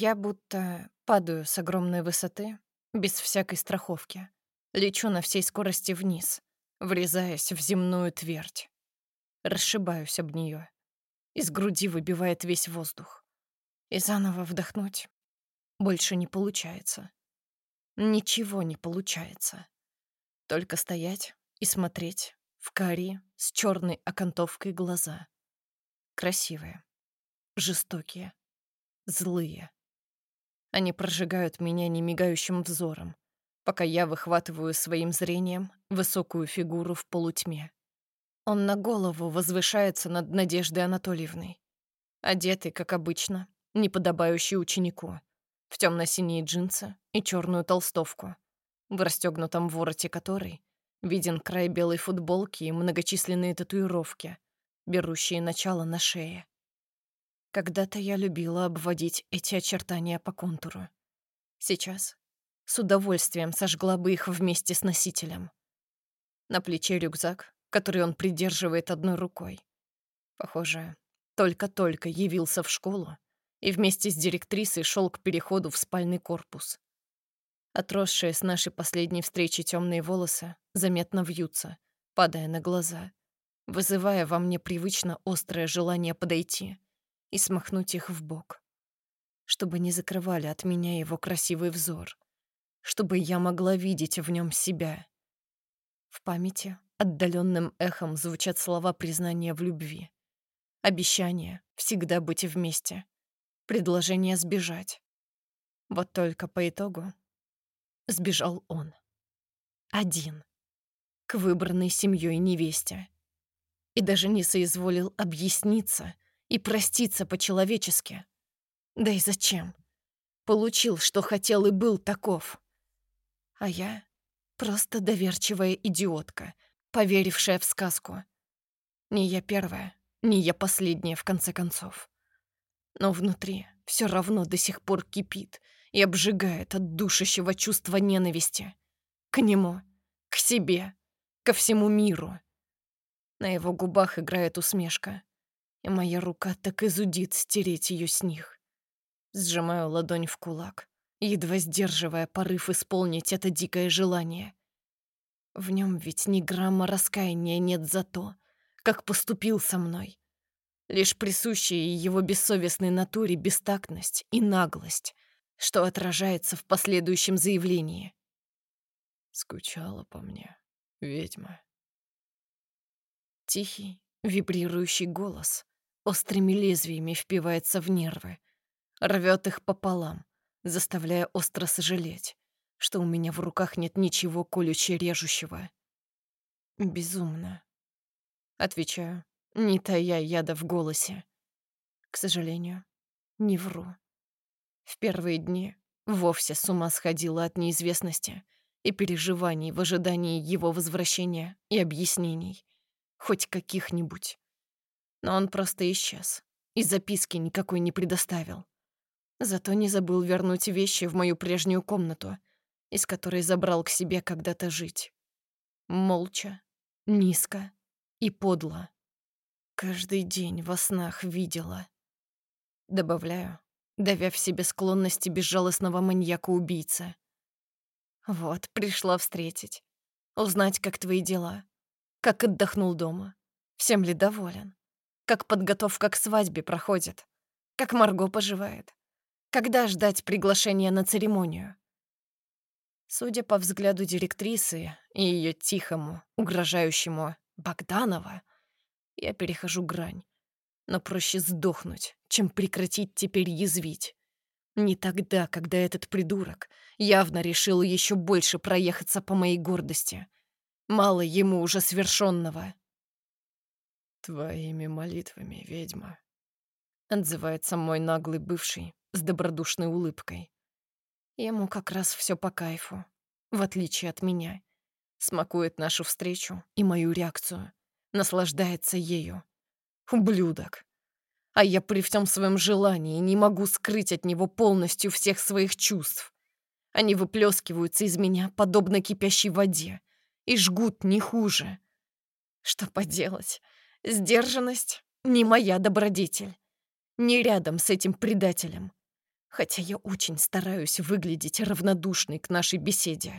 Я будто падаю с огромной высоты, без всякой страховки. Лечу на всей скорости вниз, врезаясь в земную твердь. Расшибаюсь об нее. Из груди выбивает весь воздух. И заново вдохнуть больше не получается. Ничего не получается. Только стоять и смотреть в карие с черной окантовкой глаза. Красивые, жестокие, злые. Они прожигают меня немигающим взором, пока я выхватываю своим зрением высокую фигуру в полутьме. Он на голову возвышается над Надеждой Анатольевной, одетый, как обычно, неподобающий ученику, в темно-синие джинсы и черную толстовку, в расстегнутом вороте которой виден край белой футболки и многочисленные татуировки, берущие начало на шее. Когда-то я любила обводить эти очертания по контуру. Сейчас с удовольствием сожгла бы их вместе с носителем. На плече рюкзак, который он придерживает одной рукой. Похоже, только-только явился в школу и вместе с директрисой шел к переходу в спальный корпус. Отросшие с нашей последней встречи темные волосы заметно вьются, падая на глаза, вызывая во мне привычно острое желание подойти и смахнуть их в бок, чтобы не закрывали от меня его красивый взор, чтобы я могла видеть в нем себя. В памяти отдаленным эхом звучат слова признания в любви, обещание всегда быть вместе, предложение сбежать. Вот только по итогу сбежал он. Один. К выбранной семьей невесте. И даже не соизволил объясниться и проститься по-человечески. Да и зачем? Получил, что хотел, и был таков. А я просто доверчивая идиотка, поверившая в сказку. Не я первая, не я последняя, в конце концов. Но внутри все равно до сих пор кипит и обжигает от душащего чувства ненависти. К нему, к себе, ко всему миру. На его губах играет усмешка, и моя рука так и зудит стереть ее с них. Сжимаю ладонь в кулак, едва сдерживая порыв исполнить это дикое желание. В нем ведь ни грамма раскаяния нет за то, как поступил со мной. Лишь присущие его бессовестной натуре бестактность и наглость, что отражается в последующем заявлении. Скучала по мне, ведьма. Тихий, вибрирующий голос острыми лезвиями впивается в нервы, рвет их пополам, заставляя остро сожалеть, что у меня в руках нет ничего колюще-режущего. Безумно. Отвечаю, не тая яда в голосе. К сожалению, не вру. В первые дни вовсе с ума сходила от неизвестности и переживаний в ожидании его возвращения и объяснений, хоть каких-нибудь. Но он просто исчез и записки никакой не предоставил. Зато не забыл вернуть вещи в мою прежнюю комнату, из которой забрал к себе когда-то жить. Молча, низко и подло. Каждый день во снах видела. Добавляю, давя в себе склонности безжалостного маньяка-убийцы. Вот, пришла встретить. Узнать, как твои дела. Как отдохнул дома. Всем ли доволен? Как подготовка к свадьбе проходит? Как Марго поживает? Когда ждать приглашения на церемонию? Судя по взгляду директрисы и ее тихому, угрожающему Богданова, я перехожу грань. Но проще сдохнуть, чем прекратить теперь язвить. Не тогда, когда этот придурок явно решил еще больше проехаться по моей гордости. Мало ему уже свершенного. Твоими молитвами, ведьма. Отзывается мой наглый бывший с добродушной улыбкой. Ему как раз все по кайфу, в отличие от меня. Смакует нашу встречу и мою реакцию. Наслаждается ею. Ублюдок. А я при всем своем желании не могу скрыть от него полностью всех своих чувств. Они выплескиваются из меня, подобно кипящей воде, и жгут не хуже. Что поделать? Сдержанность — не моя добродетель. Не рядом с этим предателем. хотя я очень стараюсь выглядеть равнодушной к нашей беседе.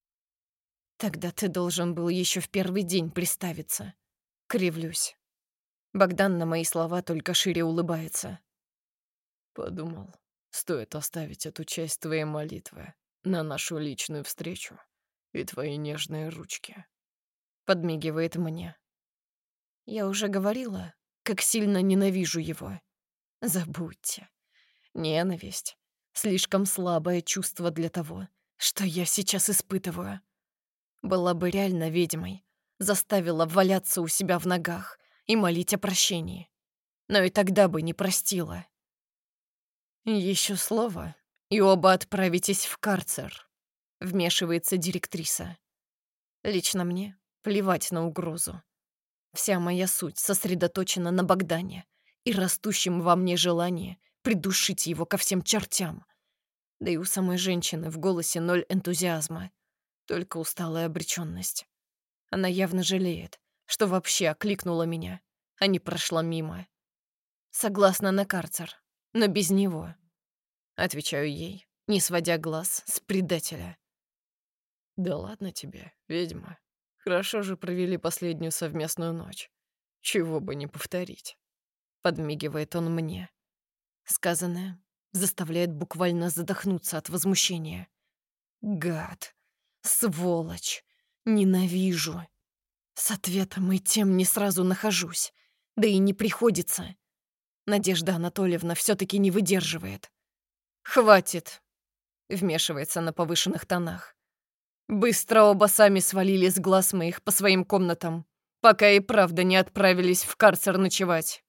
Тогда ты должен был еще в первый день приставиться. Кривлюсь. Богдан на мои слова только шире улыбается. Подумал, стоит оставить эту часть твоей молитвы на нашу личную встречу и твои нежные ручки. Подмигивает мне. Я уже говорила, как сильно ненавижу его. Забудьте. Ненависть. Слишком слабое чувство для того, что я сейчас испытываю. Была бы реально ведьмой, заставила валяться у себя в ногах и молить о прощении. Но и тогда бы не простила. Еще слово, и оба отправитесь в карцер. Вмешивается директриса. Лично мне плевать на угрозу. Вся моя суть сосредоточена на Богдане и растущем во мне желании придушить его ко всем чертям. Да и у самой женщины в голосе ноль энтузиазма, только усталая обреченность. Она явно жалеет, что вообще окликнула меня, а не прошла мимо. Согласна на карцер, но без него. Отвечаю ей, не сводя глаз с предателя. Да ладно тебе, ведьма. Хорошо же провели последнюю совместную ночь. Чего бы не повторить. Подмигивает он мне. Сказанное заставляет буквально задохнуться от возмущения. Гад. Сволочь. Ненавижу. С ответом и тем не сразу нахожусь. Да и не приходится. Надежда Анатольевна все-таки не выдерживает. «Хватит!» — вмешивается на повышенных тонах. «Быстро оба сами свалили с глаз моих по своим комнатам, пока и правда не отправились в карцер ночевать».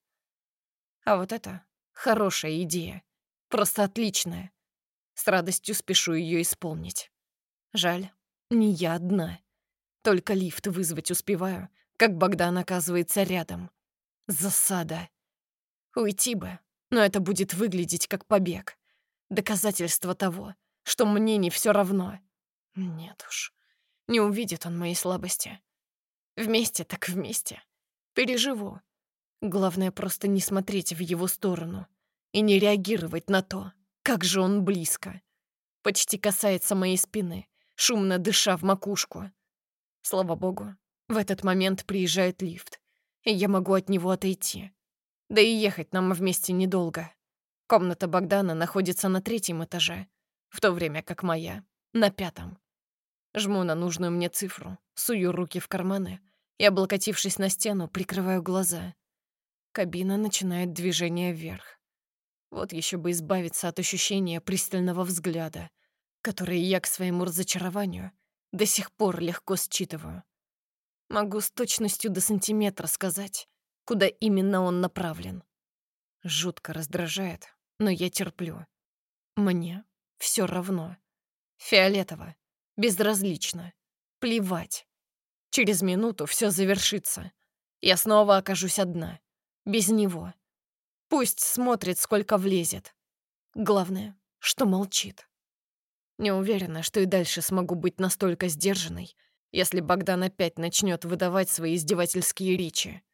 А вот это хорошая идея. Просто отличная. С радостью спешу ее исполнить. Жаль, не я одна. Только лифт вызвать успеваю, как Богдан оказывается рядом. Засада. Уйти бы, но это будет выглядеть как побег. Доказательство того, что мне не все равно. Нет уж, не увидит он моей слабости. Вместе так вместе. Переживу. Главное просто не смотреть в его сторону и не реагировать на то, как же он близко. Почти касается моей спины, шумно дыша в макушку. Слава богу, в этот момент приезжает лифт, и я могу от него отойти. Да и ехать нам вместе недолго. Комната Богдана находится на 3-м этаже, в то время как моя — на 5-м. Жму на нужную мне цифру, сую руки в карманы и, облокотившись на стену, прикрываю глаза. Кабина начинает движение вверх. Вот еще бы избавиться от ощущения пристального взгляда, который я к своему разочарованию до сих пор легко считываю. Могу с точностью до сантиметра сказать, куда именно он направлен. Жутко раздражает, но я терплю. Мне все равно. Фиолетово, безразлично, плевать. Через минуту все завершится. Я снова окажусь одна, без него. Пусть смотрит, сколько влезет. Главное, что молчит. Не уверена, что и дальше смогу быть настолько сдержанной, если Богдан опять начнет выдавать свои издевательские речи.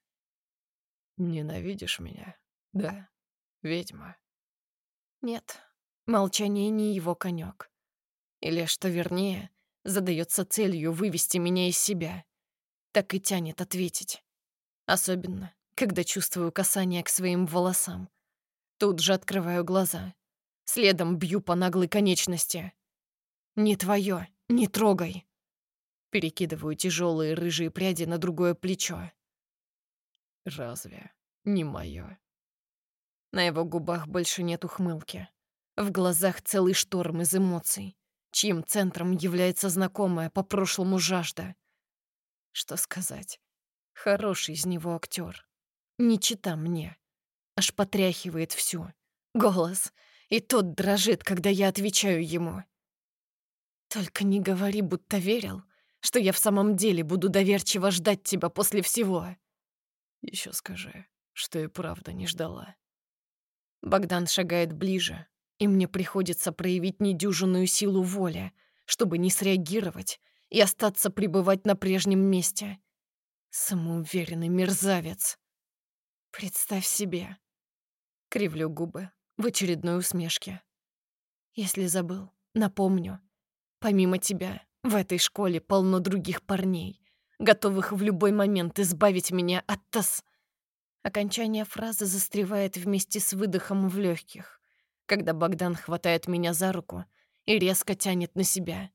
Ненавидишь меня? Да, ведьма. Нет, молчание не его конек. Или, что вернее, задается целью вывести меня из себя. Так и тянет ответить. Особенно, когда чувствую касание к своим волосам. Тут же открываю глаза. Следом бью по наглой конечности. «Не твое, не трогай!» Перекидываю тяжелые рыжие пряди на другое плечо. Разве не мое? На его губах больше нет ухмылки. В глазах целый шторм из эмоций, чьим центром является знакомая по прошлому жажда. Что сказать? Хороший из него актер. Не чита мне. Аж потряхивает всю. Голос. И тот дрожит, когда я отвечаю ему. Только не говори, будто верил, что я в самом деле буду доверчиво ждать тебя после всего. Еще скажи, что и правда не ждала. Богдан шагает ближе, и мне приходится проявить недюжинную силу воли, чтобы не среагировать и остаться пребывать на прежнем месте. Самоуверенный мерзавец. Представь себе. Кривлю губы в очередной усмешке. Если забыл, напомню. Помимо тебя, в этой школе полно других парней, готовых в любой момент избавить меня от тос. Окончание фразы застревает вместе с выдохом в легких, когда Богдан хватает меня за руку и резко тянет на себя.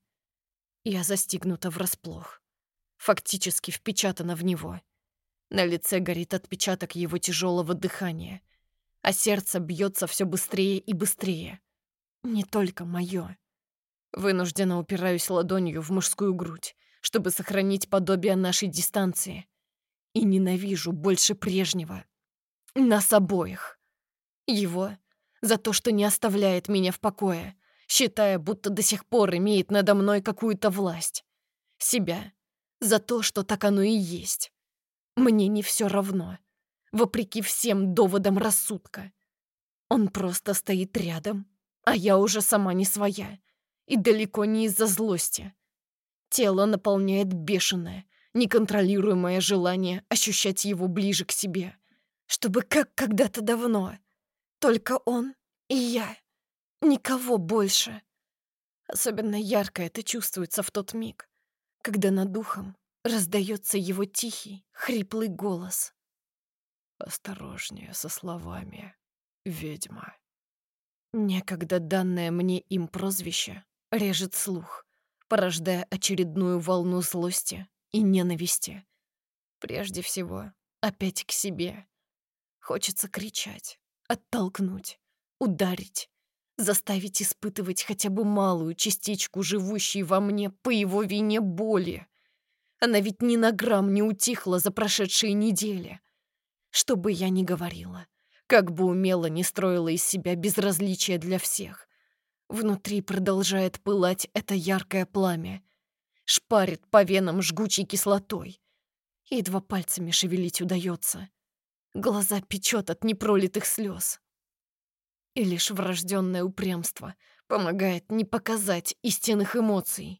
Я застигнута врасплох, фактически впечатана в него. На лице горит отпечаток его тяжелого дыхания, а сердце бьется все быстрее и быстрее. Не только мое. Вынужденно упираюсь ладонью в мужскую грудь, чтобы сохранить подобие нашей дистанции. И ненавижу больше прежнего. Нас обоих. Его за то, что не оставляет меня в покое, считая, будто до сих пор имеет надо мной какую-то власть. Себя за то, что так оно и есть. Мне не все равно, вопреки всем доводам рассудка. Он просто стоит рядом, а я уже сама не своя. И далеко не из-за злости. Тело наполняет бешеное, неконтролируемое желание ощущать его ближе к себе. Чтобы как когда-то давно. Только он и я. Никого больше. Особенно ярко это чувствуется в тот миг, когда над духом раздается его тихий, хриплый голос. «Осторожнее со словами, ведьма». Некогда данное мне им прозвище режет слух, порождая очередную волну злости и ненависти. Прежде всего, опять к себе. Хочется кричать, оттолкнуть, ударить, заставить испытывать хотя бы малую частичку живущей во мне по его вине боли. Она ведь ни на грамм не утихла за прошедшие недели. Что бы я ни говорила, как бы умело не строила из себя безразличие для всех, внутри продолжает пылать это яркое пламя, шпарит по венам жгучей кислотой. Едва пальцами шевелить удается. Глаза печет от непролитых слез. И лишь врожденное упрямство помогает не показать истинных эмоций.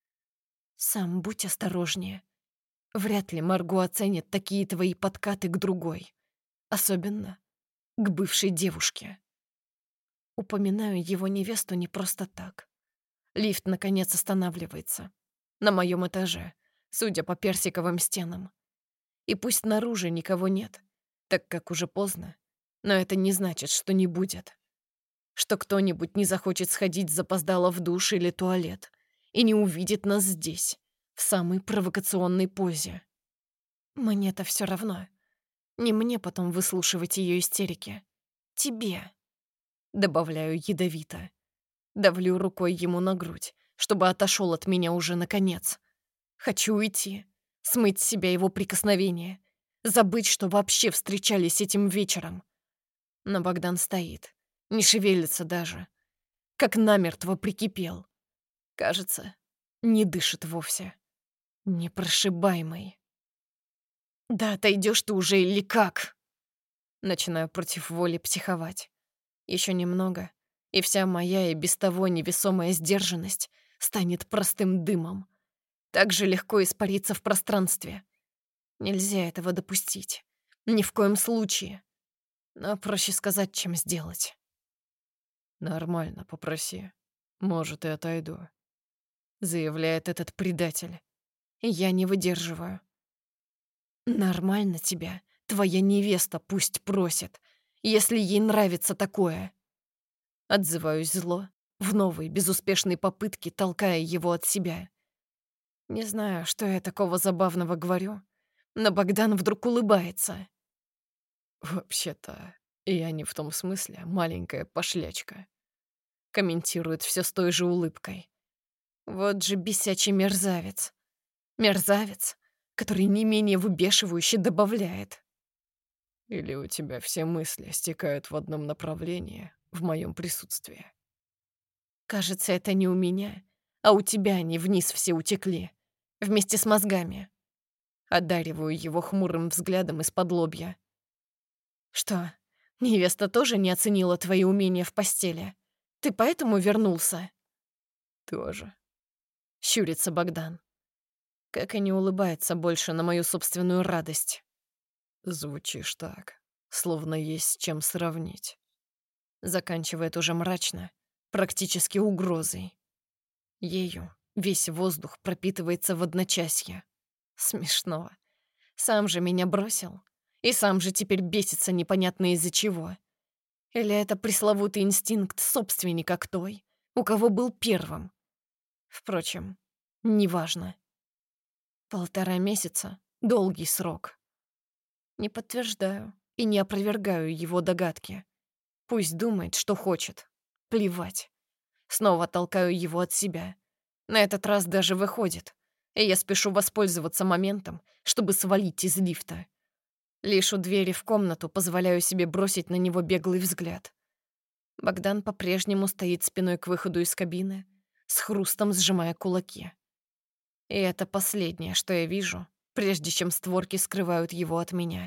Сам будь осторожнее. Вряд ли Марго оценит такие твои подкаты к другой. Особенно к бывшей девушке. Упоминаю его невесту не просто так. Лифт, наконец, останавливается. На моем этаже, судя по персиковым стенам. И пусть снаружи никого нет, так как уже поздно, но это не значит, что не будет. Что кто-нибудь не захочет сходить запоздало в душ или туалет и не увидит нас здесь, в самой провокационной позе. Мне-то все равно. Не мне потом выслушивать ее истерики. Тебе. Добавляю ядовито. Давлю рукой ему на грудь, чтобы отошел от меня уже наконец. Хочу уйти, смыть с себя его прикосновение, забыть, что вообще встречались этим вечером. Но Богдан стоит, не шевелится даже, как намертво прикипел. Кажется, не дышит вовсе. Непрошибаемый. «Да отойдешь ты уже или как?» Начинаю против воли психовать. Еще немного, и вся моя и без того невесомая сдержанность станет простым дымом. Так же легко испариться в пространстве. Нельзя этого допустить. Ни в коем случае. Но проще сказать, чем сделать. «Нормально, попроси. Может, и отойду», — заявляет этот предатель. Я не выдерживаю. Нормально тебя твоя невеста пусть просит, если ей нравится такое. Отзываюсь зло, в новой безуспешной попытке толкая его от себя. Не знаю, что я такого забавного говорю, но Богдан вдруг улыбается. «Вообще-то, я не в том смысле, маленькая пошлячка», — комментирует все с той же улыбкой. Вот же бесячий мерзавец. Мерзавец, который не менее выбешивающе добавляет. «Или у тебя все мысли стекают в одном направлении в моем присутствии?» Кажется, это не у меня, а у тебя они вниз все утекли. Вместе с мозгами. Одариваю его хмурым взглядом из-под лобья. Что, невеста тоже не оценила твои умения в постели? Ты поэтому вернулся? «Тоже». Щурится Богдан. Как и не улыбается больше на мою собственную радость. «Звучишь так, словно есть с чем сравнить». Заканчивает уже мрачно, практически угрозой. Ею весь воздух пропитывается в одночасье. Смешно. Сам же меня бросил. И сам же теперь бесится непонятно из-за чего. Или это пресловутый инстинкт собственника к той, у кого был первым. Впрочем, неважно. 1,5 месяца — долгий срок. Не подтверждаю и не опровергаю его догадки. Пусть думает, что хочет. Плевать. Снова толкаю его от себя. На этот раз даже выходит. И я спешу воспользоваться моментом, чтобы свалить из лифта. Лишь у двери в комнату позволяю себе бросить на него беглый взгляд. Богдан по-прежнему стоит спиной к выходу из кабины, с хрустом сжимая кулаки. И это последнее, что я вижу, прежде чем створки скрывают его от меня.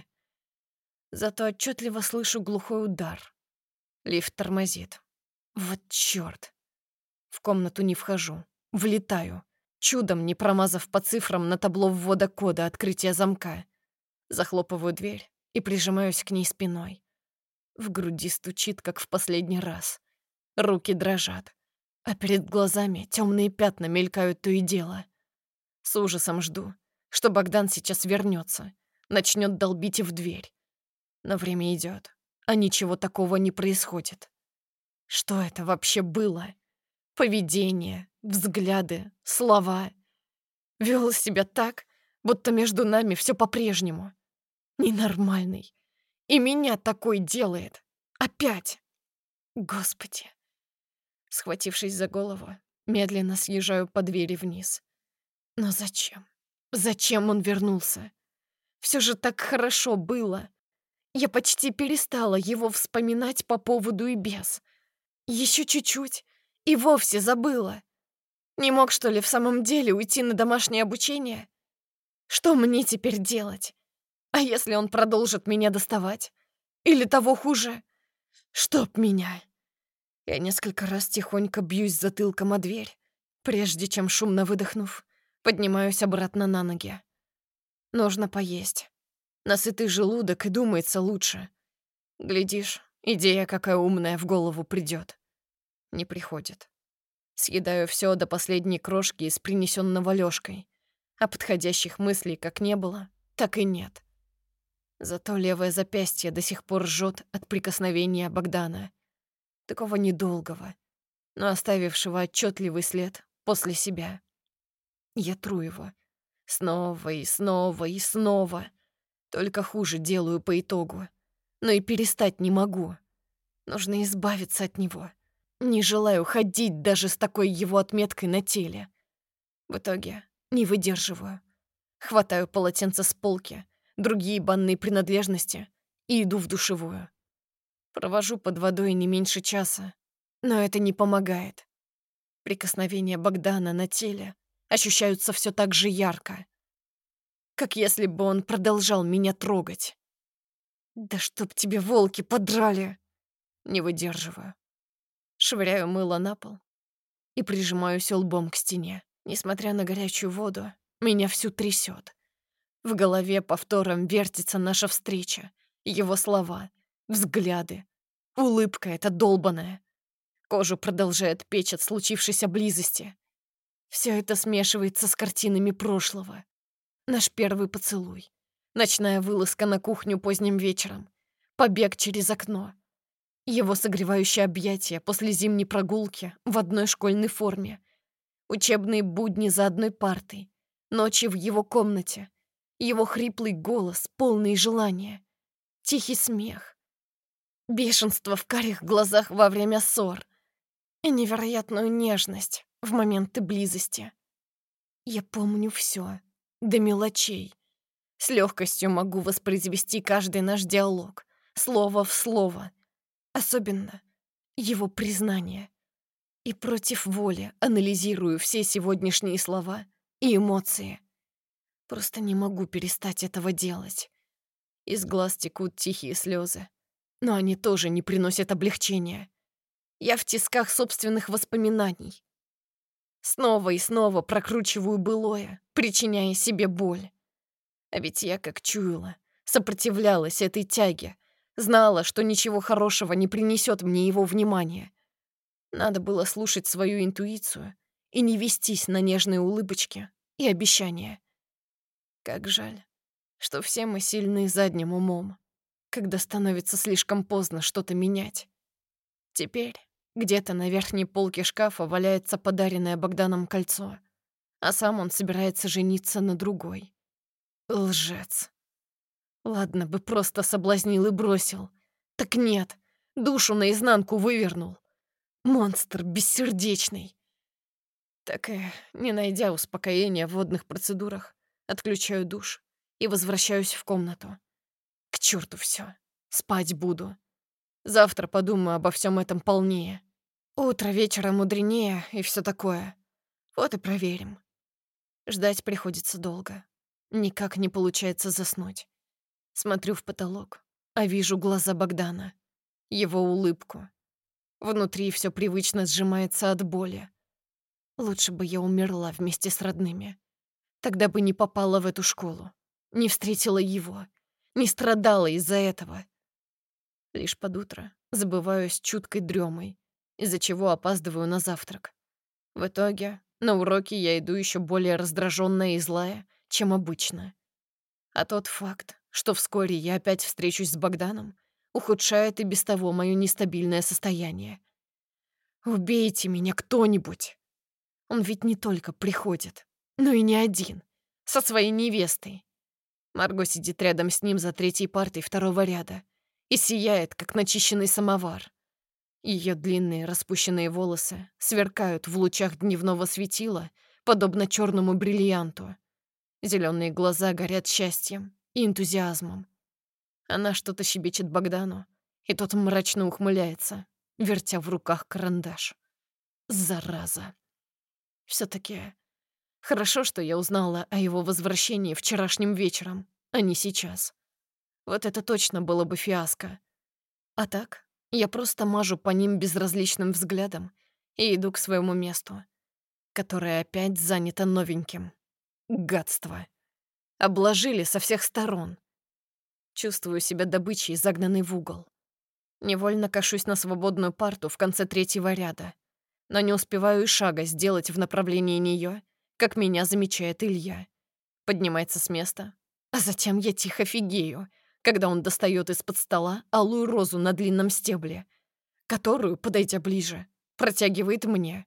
Зато отчетливо слышу глухой удар. Лифт тормозит. Вот чёрт. В комнату не вхожу. Влетаю, чудом не промазав по цифрам на табло ввода кода открытия замка. Захлопываю дверь и прижимаюсь к ней спиной. В груди стучит, как в последний раз. Руки дрожат, а перед глазами темные пятна мелькают то и дело. С ужасом жду, что Богдан сейчас вернется, начнет долбить в дверь. Но время идет, а ничего такого не происходит. Что это вообще было? Поведение, взгляды, слова. Вел себя так, будто между нами все по-прежнему. Ненормальный. И меня такой делает. Опять. Господи. Схватившись за голову, медленно съезжаю по двери вниз. Но зачем? Зачем он вернулся? Все же так хорошо было. Я почти перестала его вспоминать по поводу и без. Еще чуть-чуть и вовсе забыла. Не мог, что ли, в самом деле уйти на домашнее обучение? Что мне теперь делать? А если он продолжит меня доставать? Или того хуже? Чтоб меня! Я несколько раз тихонько бьюсь затылком о дверь, прежде чем, шумно выдохнув, поднимаюсь обратно на ноги. Нужно поесть. На сытый желудок и думается лучше. Глядишь, идея какая умная в голову придет. Не приходит. Съедаю все до последней крошки из принесенного Лёшкой, а подходящих мыслей как не было, так и нет. Зато левое запястье до сих пор жжет от прикосновения Богдана. Такого недолгого, но оставившего отчетливый след после себя. Я тру его. Снова и снова и снова. Только хуже делаю по итогу. Но и перестать не могу. Нужно избавиться от него. Не желаю ходить даже с такой его отметкой на теле. В итоге не выдерживаю. Хватаю полотенце с полки, другие банные принадлежности и иду в душевую. Провожу под водой не меньше часа, но это не помогает. Прикосновения Богдана на теле ощущаются все так же ярко, как если бы он продолжал меня трогать. «Да чтоб тебе волки подрали!» Не выдерживаю. Швыряю мыло на пол и прижимаюсь лбом к стене. Несмотря на горячую воду, меня всю трясет. В голове повтором вертится наша встреча, его слова, взгляды, улыбка эта долбаная. Кожу продолжает печь от случившейся близости. Все это смешивается с картинами прошлого. Наш первый поцелуй, ночная вылазка на кухню поздним вечером, побег через окно, его согревающее объятие после зимней прогулки в одной школьной форме, учебные будни за одной партой, ночи в его комнате, его хриплый голос, полный желания, тихий смех, бешенство в карих глазах во время ссор и невероятную нежность в моменты близости. Я помню все, до мелочей. С легкостью могу воспроизвести каждый наш диалог, слово в слово. Особенно его признание. И против воли анализирую все сегодняшние слова и эмоции. Просто не могу перестать этого делать. Из глаз текут тихие слезы, но они тоже не приносят облегчения. Я в тисках собственных воспоминаний. Снова и снова прокручиваю былое, причиняя себе боль. А ведь я, как чуяла, сопротивлялась этой тяге, знала, что ничего хорошего не принесет мне его внимание. Надо было слушать свою интуицию и не вестись на нежные улыбочки и обещания. Как жаль, что все мы сильны задним умом, когда становится слишком поздно что-то менять. Теперь где-то на верхней полке шкафа валяется подаренное Богданом кольцо, а сам он собирается жениться на другой. Лжец. Ладно бы просто соблазнил и бросил. Так нет, душу наизнанку вывернул. Монстр бессердечный. Так и, не найдя успокоения в водных процедурах, отключаю душ и возвращаюсь в комнату. К черту все. Спать буду. Завтра подумаю обо всем этом полнее. Утро вечера мудренее и все такое. Вот и проверим. Ждать приходится долго. Никак не получается заснуть. Смотрю в потолок, а вижу глаза Богдана. Его улыбку. Внутри все привычно сжимается от боли. Лучше бы я умерла вместе с родными. Тогда бы не попала в эту школу, не встретила его, не страдала из-за этого. Лишь под утро забываюсь чуткой дремой, из-за чего опаздываю на завтрак. В итоге на уроки я иду еще более раздраженная и злая, чем обычно. А тот факт, что вскоре я опять встречусь с Богданом, ухудшает и без того мое нестабильное состояние. Убейте меня кто-нибудь! Он ведь не только приходит, но и не один, со своей невестой. Марго сидит рядом с ним за третьей партой второго ряда и сияет, как начищенный самовар. Ее длинные распущенные волосы сверкают в лучах дневного светила, подобно черному бриллианту. Зеленые глаза горят счастьем и энтузиазмом. Она что-то щебечет Богдану, и тот мрачно ухмыляется, вертя в руках карандаш. Зараза. Все-таки хорошо, что я узнала о его возвращении вчерашним вечером, а не сейчас. Вот это точно было бы фиаско. А так, я просто мажу по ним безразличным взглядом и иду к своему месту, которое опять занято новеньким. Гадство. Обложили со всех сторон. Чувствую себя добычей, загнанной в угол. Невольно кашусь на свободную парту в конце третьего ряда, но не успеваю и шага сделать в направлении нее, как меня замечает Илья. Поднимается с места, а затем я тихо фигею, когда он достает из-под стола алую розу на длинном стебле, которую, подойдя ближе, протягивает мне.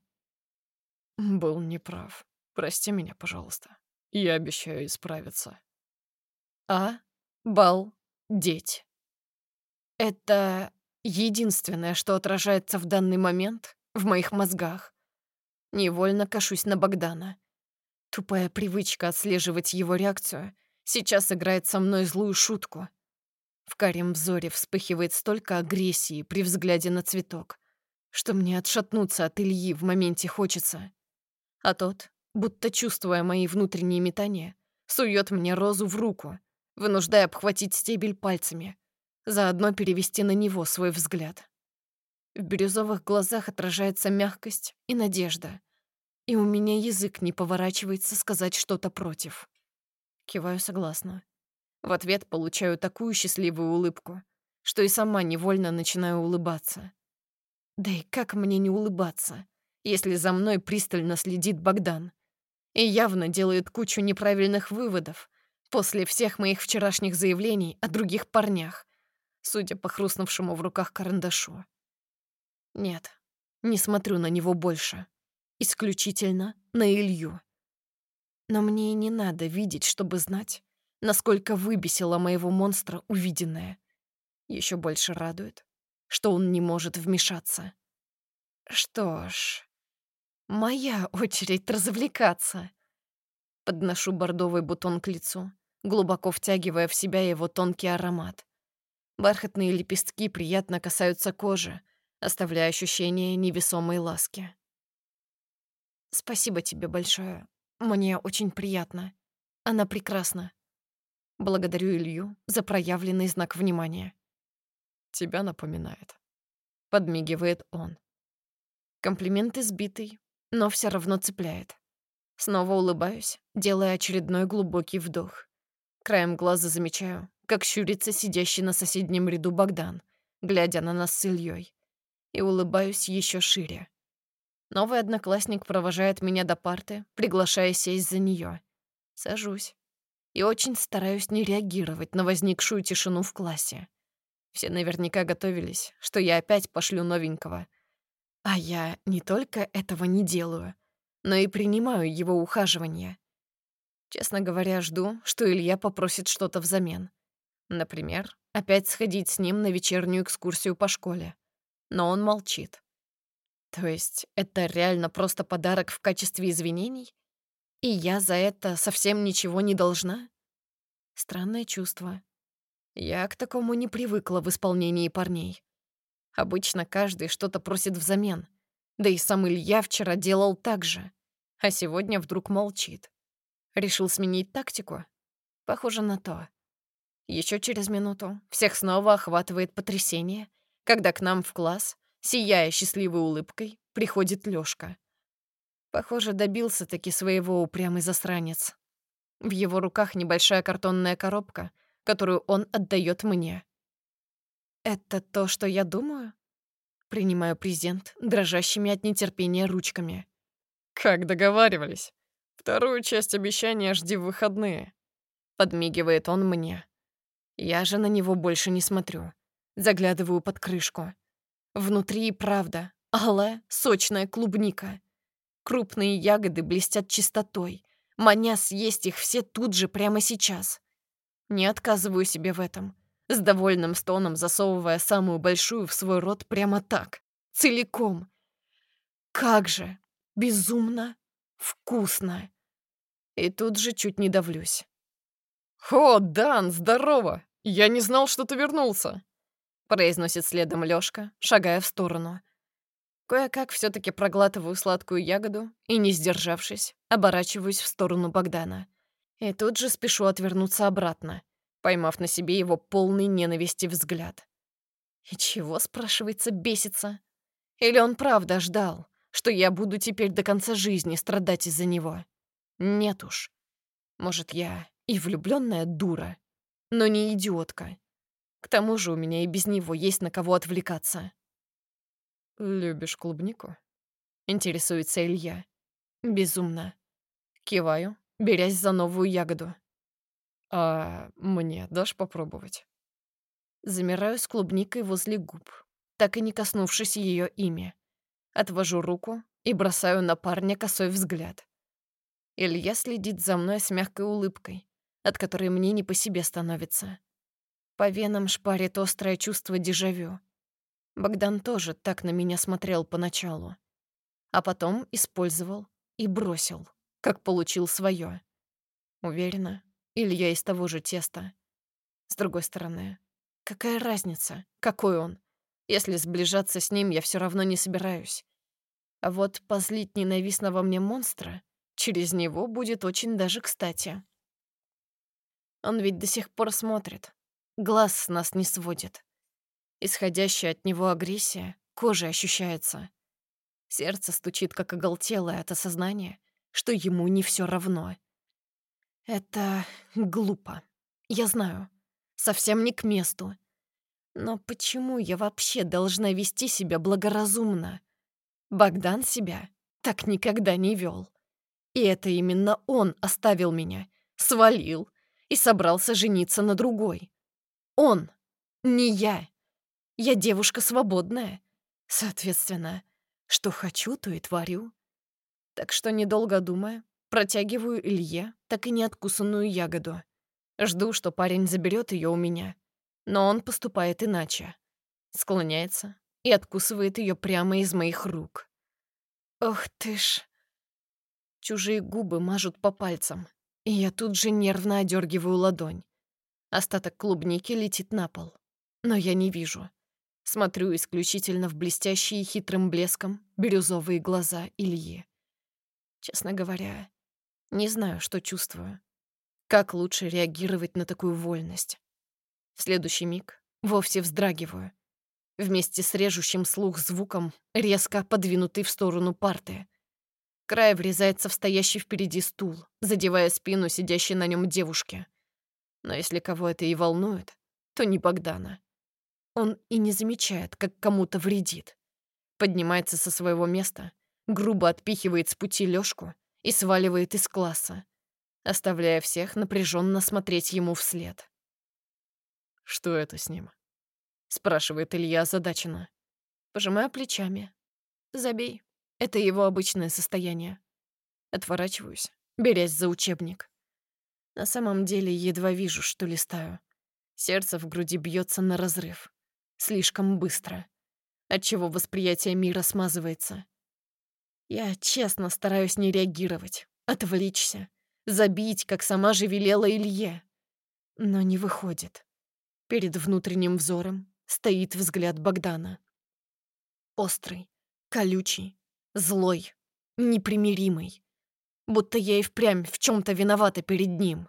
Был неправ. Прости меня, пожалуйста. Я обещаю исправиться. Обалдеть. Это единственное, что отражается в данный момент в моих мозгах. Невольно кашусь на Богдана. Тупая привычка отслеживать его реакцию сейчас играет со мной злую шутку. В карем взоре вспыхивает столько агрессии при взгляде на цветок, что мне отшатнуться от Ильи в моменте хочется. А тот, будто чувствуя мои внутренние метания, сует мне розу в руку, вынуждая обхватить стебель пальцами, заодно перевести на него свой взгляд. В бирюзовых глазах отражается мягкость и надежда, и у меня язык не поворачивается сказать что-то против. Киваю согласно. В ответ получаю такую счастливую улыбку, что и сама невольно начинаю улыбаться. Да и как мне не улыбаться, если за мной пристально следит Богдан и явно делает кучу неправильных выводов после всех моих вчерашних заявлений о других парнях, судя по хрустнувшему в руках карандашу. Нет, не смотрю на него больше. Исключительно на Илью. Но мне и не надо видеть, чтобы знать, насколько выбесило моего монстра увиденное. Еще больше радует, что он не может вмешаться. Что ж, моя очередь развлекаться. Подношу бордовый бутон к лицу, глубоко втягивая в себя его тонкий аромат. Бархатные лепестки приятно касаются кожи, оставляя ощущение невесомой ласки. Спасибо тебе большое. Мне очень приятно. Она прекрасна. Благодарю Илью за проявленный знак внимания. Тебя напоминает. Подмигивает он. Комплимент избитый, но все равно цепляет. Снова улыбаюсь, делая очередной глубокий вдох. Краем глаза замечаю, как щурится сидящий на соседнем ряду Богдан, глядя на нас с Ильей. и улыбаюсь еще шире. Новый одноклассник провожает меня до парты, приглашая сесть за нее. Сажусь и очень стараюсь не реагировать на возникшую тишину в классе. Все наверняка готовились, что я опять пошлю новенького. А я не только этого не делаю, но и принимаю его ухаживание. Честно говоря, жду, что Илья попросит что-то взамен. Например, опять сходить с ним на вечернюю экскурсию по школе. Но он молчит. То есть это реально просто подарок в качестве извинений? И я за это совсем ничего не должна? Странное чувство. Я к такому не привыкла в исполнении парней. Обычно каждый что-то просит взамен. Да и сам Илья вчера делал так же. А сегодня вдруг молчит. Решил сменить тактику? Похоже на то. Еще через минуту всех снова охватывает потрясение, когда к нам в класс, сияя счастливой улыбкой, приходит Лёшка. Похоже, добился-таки своего упрямый засранец. В его руках небольшая картонная коробка, которую он отдает мне. «Это то, что я думаю?» Принимаю презент дрожащими от нетерпения ручками. «Как договаривались. Вторую часть обещания жди в выходные», — подмигивает он мне. Я же на него больше не смотрю. Заглядываю под крышку. Внутри и правда алая, сочная клубника. Крупные ягоды блестят чистотой, маня съесть их все тут же прямо сейчас. Не отказываю себе в этом, с довольным стоном засовывая самую большую в свой рот прямо так, целиком. Как же безумно вкусно. И тут же чуть не давлюсь. «О, Дан, здорово! Я не знал, что ты вернулся!» Произносит следом Лёшка, шагая в сторону. Кое-как все-таки проглатываю сладкую ягоду и, не сдержавшись, оборачиваюсь в сторону Богдана. И тут же спешу отвернуться обратно, поймав на себе его полный ненависти взгляд. И чего, спрашивается, бесится? Или он правда ждал, что я буду теперь до конца жизни страдать из-за него? Нет уж. Может, я и влюбленная дура, но не идиотка. К тому же у меня и без него есть на кого отвлекаться. «Любишь клубнику?» — интересуется Илья. Безумно. Киваю, берясь за новую ягоду. «А мне дашь попробовать?» Замираю с клубникой возле губ, так и не коснувшись ее ими. Отвожу руку и бросаю на парня косой взгляд. Илья следит за мной с мягкой улыбкой, от которой мне не по себе становится. По венам шпарит острое чувство дежавю. Богдан тоже так на меня смотрел поначалу, а потом использовал и бросил, как получил свое. Уверена, Илья из того же теста. С другой стороны, какая разница, какой он? Если сближаться с ним, я все равно не собираюсь. А вот позлить ненавистного мне монстра через него будет очень даже кстати. Он ведь до сих пор смотрит, глаз с нас не сводит. Исходящая от него агрессия кожей ощущается. Сердце стучит, как оголтелое от осознания, что ему не все равно. Это глупо. Я знаю. Совсем не к месту. Но почему я вообще должна вести себя благоразумно? Богдан себя так никогда не вел. И это именно он оставил меня, свалил и собрался жениться на другой. Он, не я. Я девушка свободная. Соответственно, что хочу, то и творю. Так что, недолго думая, протягиваю Илье так и неоткусанную ягоду. Жду, что парень заберет ее у меня. Но он поступает иначе. Склоняется и откусывает ее прямо из моих рук. Ох ты ж. Чужие губы мажут по пальцам, и я тут же нервно одергиваю ладонь. Остаток клубники летит на пол. Но я не вижу. Смотрю исключительно в блестящие хитрым блеском бирюзовые глаза Ильи. Честно говоря, не знаю, что чувствую. Как лучше реагировать на такую вольность? В следующий миг вовсе вздрагиваю. Вместе с режущим слух звуком, резко подвинутый в сторону парты. Край врезается в стоящий впереди стул, задевая спину сидящей на нем девушки. Но если кого это и волнует, то не Богдана. Он и не замечает, как кому-то вредит. Поднимается со своего места, грубо отпихивает с пути Лёшку и сваливает из класса, оставляя всех напряженно смотреть ему вслед. «Что это с ним?» — спрашивает Илья озадаченно. Пожимаю плечами. Забей. Это его обычное состояние. Отворачиваюсь, берясь за учебник. На самом деле едва вижу, что листаю. Сердце в груди бьется на разрыв. Слишком быстро. Отчего восприятие мира смазывается. Я честно стараюсь не реагировать, отвлечься, забить, как сама же велела Илье. Но не выходит. Перед внутренним взором стоит взгляд Богдана. Острый, колючий, злой, непримиримый. Будто я и впрямь в чем-то виновата перед ним.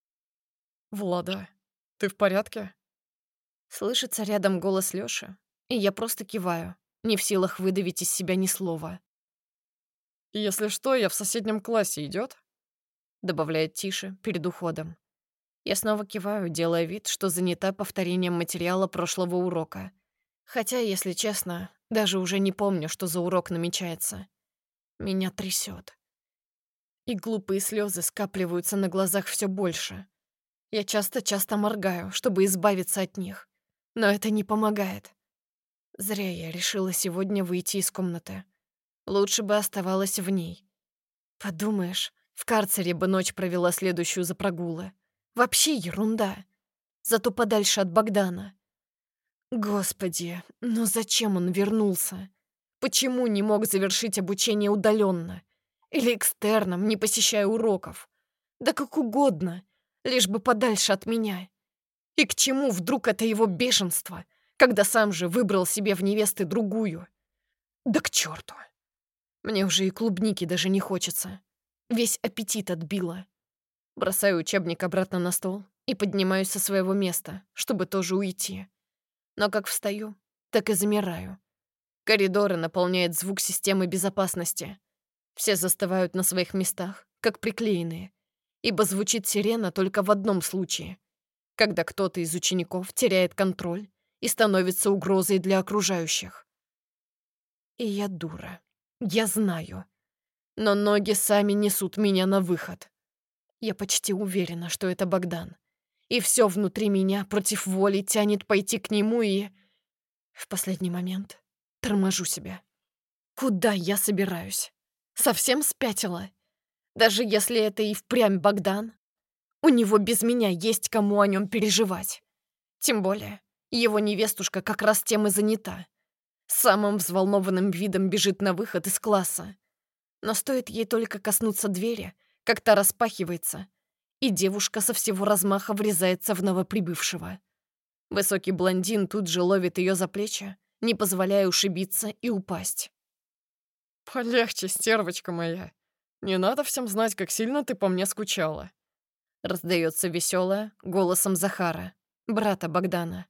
«Влада, ты в порядке?» Слышится рядом голос Лёши, и я просто киваю, не в силах выдавить из себя ни слова. «Если что, я в соседнем классе, идёт?» Добавляет тише, перед уходом. Я снова киваю, делая вид, что занята повторением материала прошлого урока. Хотя, если честно, даже уже не помню, что за урок намечается. Меня трясет. И глупые слезы скапливаются на глазах все больше. Я часто-часто моргаю, чтобы избавиться от них. Но это не помогает. Зря я решила сегодня выйти из комнаты. Лучше бы оставалась в ней. Подумаешь, в карцере бы ночь провела следующую за прогулы. Вообще ерунда. Зато подальше от Богдана. Господи, ну зачем он вернулся? Почему не мог завершить обучение удаленно? Или экстерном, не посещая уроков? Да как угодно, лишь бы подальше от меня. И к чему вдруг это его бешенство, когда сам же выбрал себе в невесты другую? Да к черту! Мне уже и клубники даже не хочется. Весь аппетит отбило. Бросаю учебник обратно на стол и поднимаюсь со своего места, чтобы тоже уйти. Но как встаю, так и замираю. Коридоры наполняет звук системы безопасности. Все застывают на своих местах, как приклеенные, ибо звучит сирена только в одном случае, когда кто-то из учеников теряет контроль и становится угрозой для окружающих. И я дура. Я знаю. Но ноги сами несут меня на выход. Я почти уверена, что это Богдан. И все внутри меня против воли тянет пойти к нему и... В последний момент торможу себя. Куда я собираюсь? Совсем спятила? Даже если это и впрямь Богдан, у него без меня есть кому о нем переживать. Тем более, его невестушка как раз тем и занята. Самым взволнованным видом бежит на выход из класса. Но стоит ей только коснуться двери, как та распахивается, и девушка со всего размаха врезается в новоприбывшего. Высокий блондин тут же ловит ее за плечи, не позволяя ушибиться и упасть. «Полегче, стервочка моя. Не надо всем знать, как сильно ты по мне скучала». Раздается веселая голосом Захара, брата Богдана.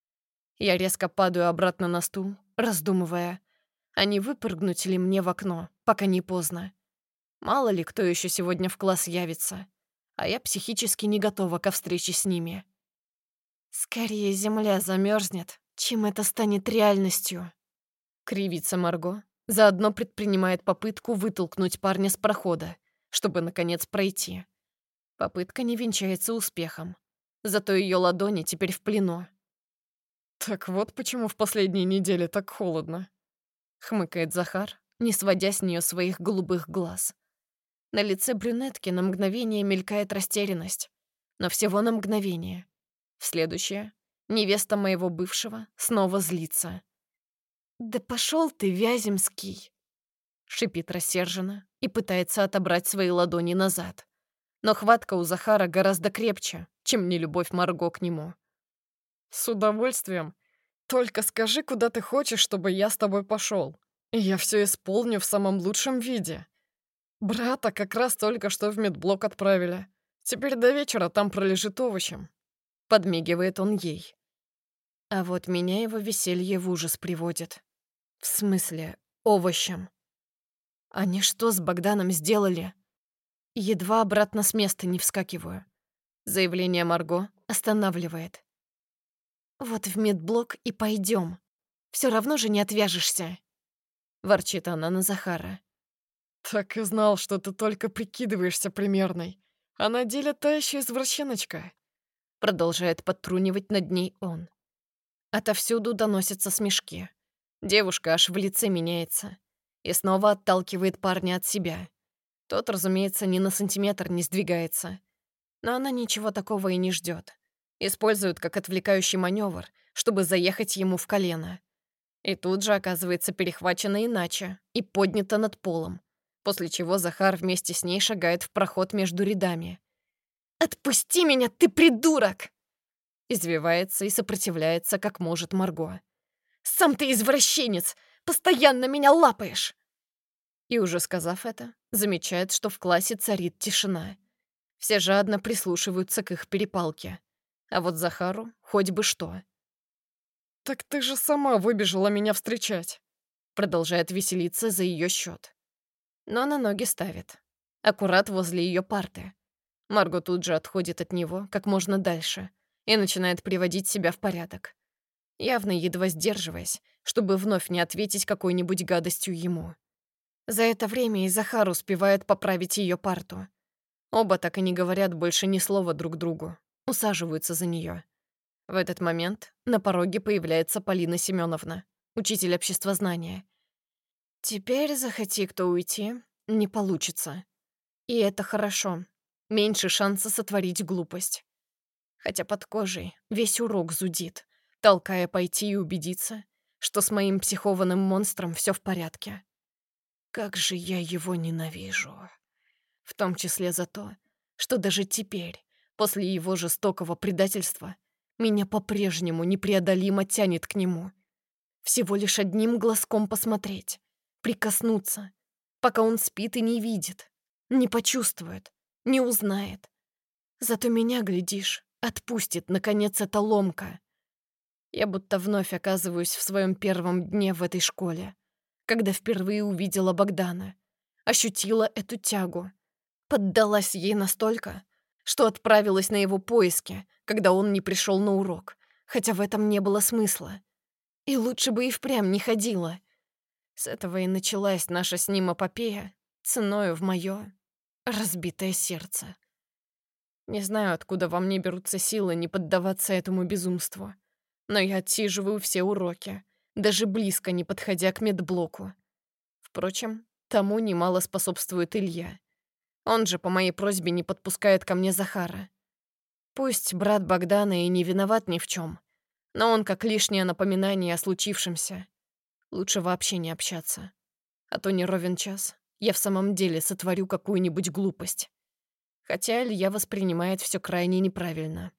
Я резко падаю обратно на стул, раздумывая, а не выпрыгнуть ли мне в окно, пока не поздно. Мало ли кто еще сегодня в класс явится, а я психически не готова ко встрече с ними. Скорее земля замерзнет, чем это станет реальностью. Кривится Марго, заодно предпринимает попытку вытолкнуть парня с прохода, чтобы, наконец, пройти. Попытка не венчается успехом. Зато ее ладони теперь в плену. «Так вот почему в последние недели так холодно», — хмыкает Захар, не сводя с нее своих голубых глаз. На лице брюнетки на мгновение мелькает растерянность, но всего на мгновение. В следующее невеста моего бывшего снова злится. «Да пошел ты, Вяземский!» — шипит рассерженно и пытается отобрать свои ладони назад. Но хватка у Захара гораздо крепче, чем нелюбовь Марго к нему. «С удовольствием. Только скажи, куда ты хочешь, чтобы я с тобой пошел. И я все исполню в самом лучшем виде. Брата как раз только что в медблок отправили. Теперь до вечера там пролежит овощем». Подмигивает он ей. А вот меня его веселье в ужас приводит. В смысле, овощем. Они что с Богданом сделали? Едва обратно с места не вскакиваю. Заявление Марго останавливает. Вот в медблок и пойдем. Все равно же не отвяжешься. ворчит она на Захара. Так и знал, что ты только прикидываешься примерной. А на деле та еще извращеночка. Продолжает подтрунивать над ней он. Отовсюду доносятся смешки. Девушка аж в лице меняется и снова отталкивает парня от себя. Тот, разумеется, ни на сантиметр не сдвигается. Но она ничего такого и не ждет. Использует как отвлекающий маневр, чтобы заехать ему в колено. И тут же оказывается перехвачена иначе и поднята над полом, после чего Захар вместе с ней шагает в проход между рядами. «Отпусти меня, ты придурок!» Извивается и сопротивляется, как может Марго. «Сам ты извращенец! Постоянно меня лапаешь!» И уже сказав это, замечает, что в классе царит тишина. Все жадно прислушиваются к их перепалке. А вот Захару хоть бы что. Так ты же сама выбежала меня встречать. Продолжает веселиться за ее счет. Но на ноги ставит. Аккурат возле ее парты. Марго тут же отходит от него как можно дальше и начинает приводить себя в порядок, явно едва сдерживаясь, чтобы вновь не ответить какой-нибудь гадостью ему. За это время и Захар успевает поправить ее парту. Оба так и не говорят больше ни слова друг другу, усаживаются за нее. В этот момент на пороге появляется Полина Семеновна, учитель обществознания. Теперь, захоти кто уйти, не получится. И это хорошо. Меньше шанса сотворить глупость. Хотя под кожей весь урок зудит, толкая пойти и убедиться, что с моим психованным монстром все в порядке. Как же я его ненавижу. В том числе за то, что даже теперь, после его жестокого предательства, меня по-прежнему непреодолимо тянет к нему. Всего лишь одним глазком посмотреть, прикоснуться, пока он спит и не видит, не почувствует, не узнает. Зато меня, глядишь, отпустит, наконец, эта ломка. Я будто вновь оказываюсь в своем первом дне в этой школе, когда впервые увидела Богдана, ощутила эту тягу, поддалась ей настолько, что отправилась на его поиски, когда он не пришел на урок, хотя в этом не было смысла. И лучше бы и впрямь не ходила. С этого и началась наша с ним эпопея, ценою в моё разбитое сердце. Не знаю, откуда во мне берутся силы не поддаваться этому безумству, но я отсиживаю все уроки, даже близко не подходя к медблоку. Впрочем, тому немало способствует Илья. Он же по моей просьбе не подпускает ко мне Захара. Пусть брат Богдана и не виноват ни в чем, но он как лишнее напоминание о случившемся. Лучше вообще не общаться. А то не ровен час я в самом деле сотворю какую-нибудь глупость. Хотя Илья воспринимает все крайне неправильно.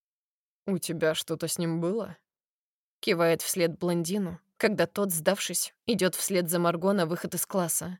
У тебя что-то с ним было? Кивает вслед блондину, когда тот, сдавшись, идет вслед за Марго на выход из класса.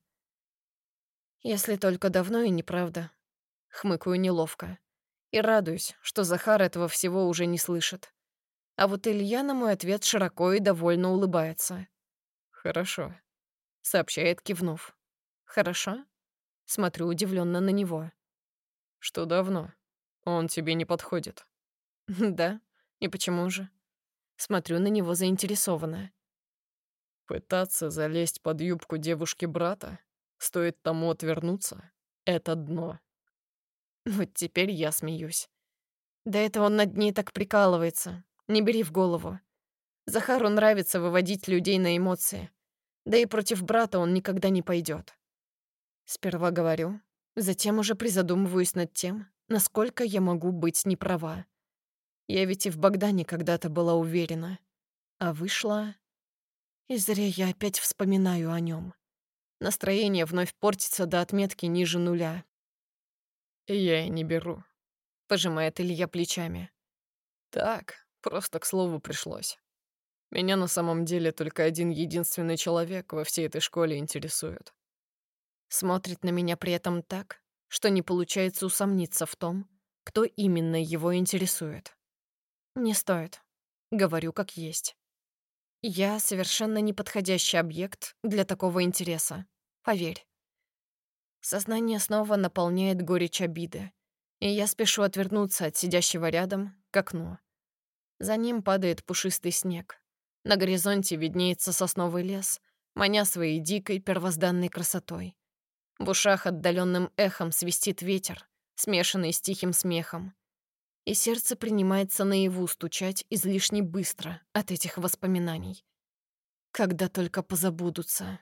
Если только давно и неправда. Хмыкаю неловко. И радуюсь, что Захар этого всего уже не слышит. А вот Илья на мой ответ широко и довольно улыбается. Хорошо. Сообщает, кивнув. Хорошо? Смотрю удивленно на него. Что давно? Он тебе не подходит. Да? И почему же? Смотрю на него заинтересованно. Пытаться залезть под юбку девушки брата, стоит тому отвернуться, это дно. Вот теперь я смеюсь. Да это он над ней так прикалывается. Не бери в голову. Захару нравится выводить людей на эмоции. Да и против брата он никогда не пойдет. Сперва говорю, затем уже призадумываюсь над тем, насколько я могу быть неправа. Я ведь и в Богдане когда-то была уверена. А вышла... И зря я опять вспоминаю о нем. Настроение вновь портится до отметки ниже нуля. И я и не беру. Пожимает Илья плечами. Так, просто к слову пришлось. Меня на самом деле только один единственный человек во всей этой школе интересует. Смотрит на меня при этом так, что не получается усомниться в том, кто именно его интересует. Не стоит. Говорю как есть. Я совершенно неподходящий объект для такого интереса. Поверь. Сознание снова наполняет горечь обиды, и я спешу отвернуться от сидящего рядом к окну. За ним падает пушистый снег. На горизонте виднеется сосновый лес, маня своей дикой первозданной красотой. В ушах отдаленным эхом свистит ветер, смешанный с тихим смехом. И сердце принимается наяву стучать излишне быстро от этих воспоминаний. Когда только позабудутся.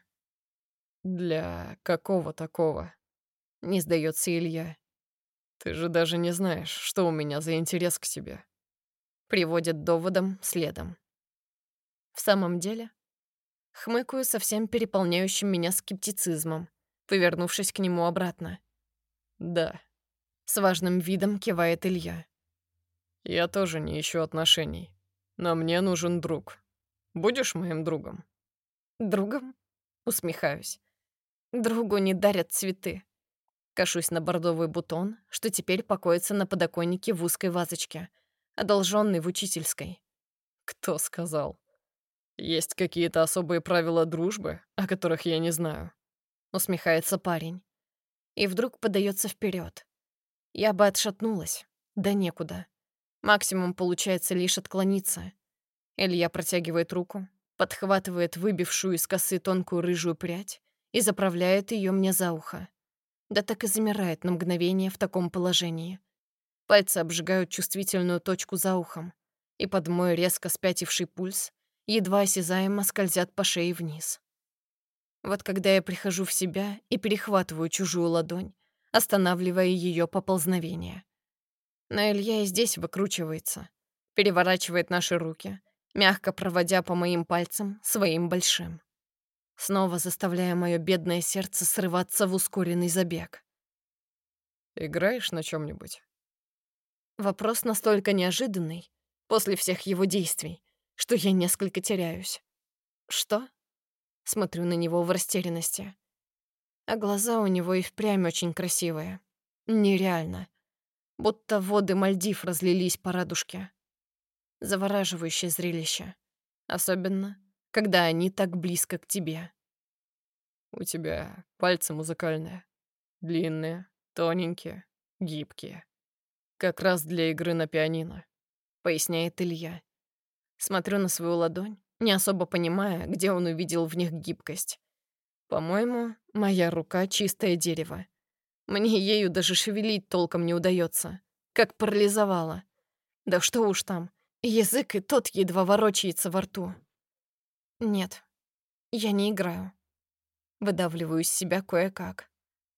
Для какого такого? Не сдается Илья. Ты же даже не знаешь, что у меня за интерес к тебе. Приводит доводом следом. В самом деле, хмыкаю совсем переполняющим меня скептицизмом, повернувшись к нему обратно. Да, С важным видом кивает Илья. я тоже не ищу отношений. Но мне нужен друг. Будешь моим другом? Другом? Усмехаюсь. Другу не дарят цветы. Кашусь на бордовый бутон, что теперь покоится на подоконнике в узкой вазочке, одолжённой в учительской. Кто сказал? Есть какие-то особые правила дружбы, о которых я не знаю. Усмехается парень. И вдруг подается вперед. Я бы отшатнулась. Да некуда. Максимум получается лишь отклониться. Илья протягивает руку, подхватывает выбившую из косы тонкую рыжую прядь и заправляет ее мне за ухо. Да так и замирает на мгновение в таком положении. Пальцы обжигают чувствительную точку за ухом, и под мой резко спятивший пульс едва осязаемо скользят по шее вниз. Вот когда я прихожу в себя и перехватываю чужую ладонь, останавливая ее поползновение. Но Илья и здесь выкручивается, переворачивает наши руки, мягко проводя по моим пальцам своим большим, снова заставляя мое бедное сердце срываться в ускоренный забег. Играешь на чем-нибудь? Вопрос настолько неожиданный после всех его действий, что я несколько теряюсь. «Что?» Смотрю на него в растерянности. А глаза у него и впрямь очень красивые. Нереально. Будто воды Мальдив разлились по радужке. Завораживающее зрелище. Особенно, когда они так близко к тебе. У тебя пальцы музыкальные. Длинные, тоненькие, гибкие. Как раз для игры на пианино. Поясняет Илья. Смотрю на свою ладонь, не особо понимая, где он увидел в них гибкость. По-моему, моя рука — чистое дерево. Мне ею даже шевелить толком не удается, как парализовала. Да что уж там, язык и тот едва ворочается во рту. Нет, я не играю. Выдавливаю из себя кое-как.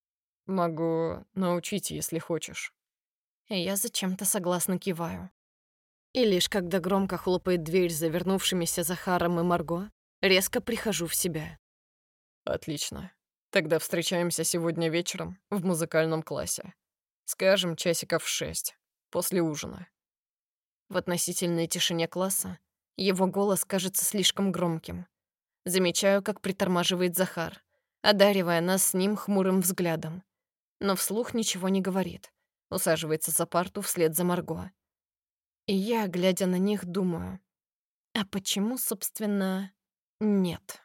Могу научить, если хочешь. И я зачем-то согласно киваю. И лишь когда громко хлопает дверь за вернувшимися Захаром и Марго, резко прихожу в себя. Отлично. Тогда встречаемся сегодня вечером в музыкальном классе. Скажем, часиков в 6, после ужина. В относительной тишине класса его голос кажется слишком громким. Замечаю, как притормаживает Захар, одаривая нас с ним хмурым взглядом. Но вслух ничего не говорит. Усаживается за парту вслед за Марго. И я, глядя на них, думаю, а почему, собственно, нет?